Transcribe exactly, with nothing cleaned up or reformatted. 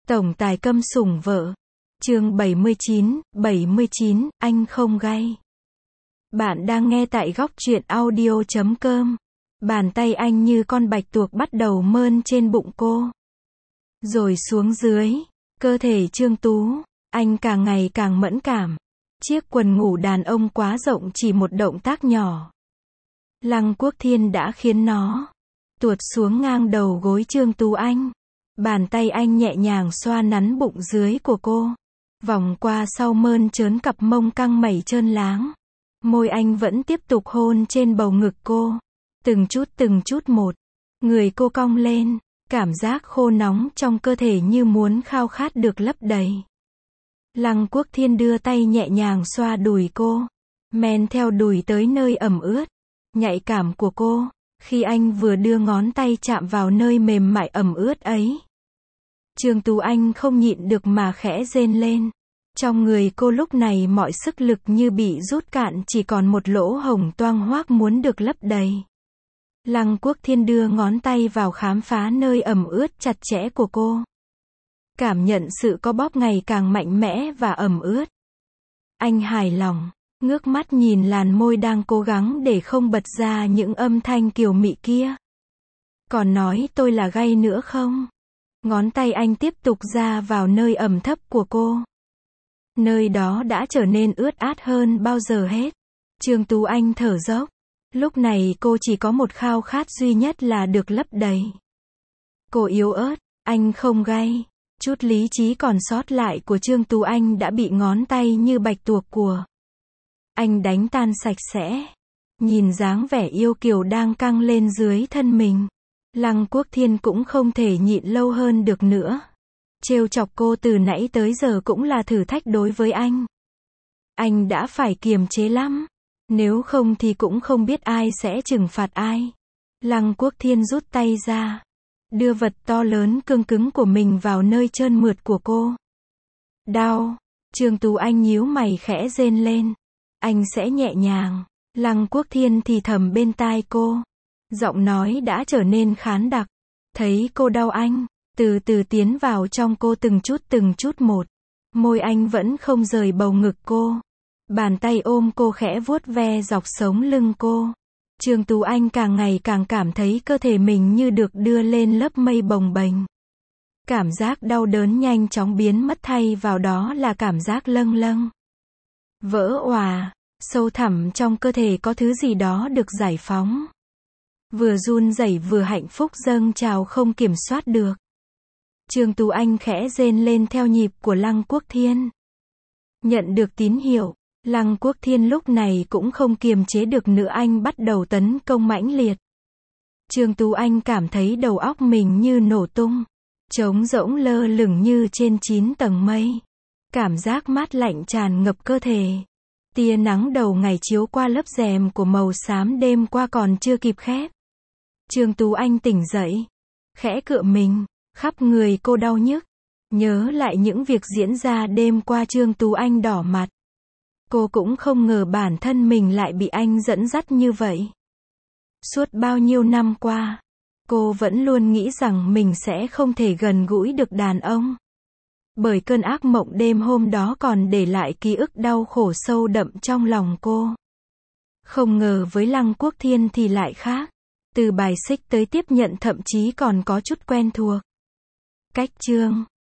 Tổng tài câm sủng vợ. Chương bảy mươi chín, bảy mươi chín, anh không gay. Bạn đang nghe tại góc truyện audio chấm com. Bàn tay anh như con bạch tuộc bắt đầu mơn trên bụng cô. Rồi xuống dưới. Cơ thể Trương Tú. Anh càng ngày càng mẫn cảm. Chiếc quần ngủ đàn ông quá rộng chỉ một động tác nhỏ. Lăng Quốc Thiên đã khiến nó tuột xuống ngang đầu gối Trương Tú Anh. Bàn tay anh nhẹ nhàng xoa nắn bụng dưới của cô. Vòng qua sau mơn trớn cặp mông căng mẩy trơn láng. Môi anh vẫn tiếp tục hôn trên bầu ngực cô. Từng chút từng chút một. Người cô cong lên. Cảm giác khô nóng trong cơ thể như muốn khao khát được lấp đầy. Lăng Quốc Thiên đưa tay nhẹ nhàng xoa đùi cô. Men theo đùi tới nơi ẩm ướt, nhạy cảm của cô. Khi anh vừa đưa ngón tay chạm vào nơi mềm mại ẩm ướt ấy, Trương Tú Anh không nhịn được mà khẽ rên lên. Trong người cô lúc này mọi sức lực như bị rút cạn, chỉ còn một lỗ hổng toang hoác muốn được lấp đầy. Lăng Quốc Thiên đưa ngón tay vào khám phá nơi ẩm ướt chặt chẽ của cô. Cảm nhận sự co bóp ngày càng mạnh mẽ và ẩm ướt. Anh hài lòng, ngước mắt nhìn làn môi đang cố gắng để không bật ra những âm thanh kiều mị kia. Còn nói tôi là gay nữa không? Ngón tay anh tiếp tục ra vào nơi ẩm thấp của cô. Nơi đó đã trở nên ướt át hơn bao giờ hết. Trương Tú Anh thở dốc. Lúc này cô chỉ có một khao khát duy nhất là được lấp đầy. Cô yếu ớt, anh không gay. Chút lý trí còn sót lại của Trương Tú Anh đã bị ngón tay như bạch tuộc của anh đánh tan sạch sẽ. Nhìn dáng vẻ yêu kiều đang căng lên dưới thân mình, Lăng Quốc Thiên cũng không thể nhịn lâu hơn được nữa. Trêu chọc cô từ nãy tới giờ cũng là thử thách đối với anh. Anh đã phải kiềm chế lắm. Nếu không thì cũng không biết ai sẽ trừng phạt ai. Lăng Quốc Thiên rút tay ra, đưa vật to lớn cương cứng của mình vào nơi trơn mượt của cô. Đau. Trương Tú Anh nhíu mày khẽ rên lên. Anh sẽ nhẹ nhàng. Lăng Quốc Thiên thì thầm bên tai cô. Giọng nói đã trở nên khán đặc. Thấy cô đau anh, từ từ tiến vào trong cô từng chút từng chút một. Môi anh vẫn không rời bầu ngực cô. Bàn tay ôm cô khẽ vuốt ve dọc sống lưng cô. Trương Tú Anh càng ngày càng cảm thấy cơ thể mình như được đưa lên lớp mây bồng bềnh. Cảm giác đau đớn nhanh chóng biến mất, thay vào đó là cảm giác lâng lâng, vỡ òa. Sâu thẳm trong cơ thể có thứ gì đó được giải phóng. Vừa run rẩy vừa hạnh phúc dâng trào không kiểm soát được. Trương Tú Anh khẽ rên lên theo nhịp của Lăng Quốc Thiên. Nhận được tín hiệu, Lăng Quốc Thiên lúc này cũng không kiềm chế được nữa, anh bắt đầu tấn công mãnh liệt. Trương Tú Anh cảm thấy đầu óc mình như nổ tung, trống rỗng lơ lửng như trên chín tầng mây. Cảm giác mát lạnh tràn ngập cơ thể. Tia nắng đầu ngày chiếu qua lớp rèm của màu xám đêm qua còn chưa kịp khép. Trương Tú Anh tỉnh dậy, khẽ cựa mình, khắp người cô đau nhức. Nhớ lại những việc diễn ra đêm qua, Trương Tú Anh đỏ mặt. Cô cũng không ngờ bản thân mình lại bị anh dẫn dắt như vậy. Suốt bao nhiêu năm qua, cô vẫn luôn nghĩ rằng mình sẽ không thể gần gũi được đàn ông. Bởi cơn ác mộng đêm hôm đó còn để lại ký ức đau khổ sâu đậm trong lòng cô. Không ngờ với Lăng Quốc Thiên thì lại khác. Từ bài xích tới tiếp nhận thậm chí còn có chút quen thuộc. Cách chương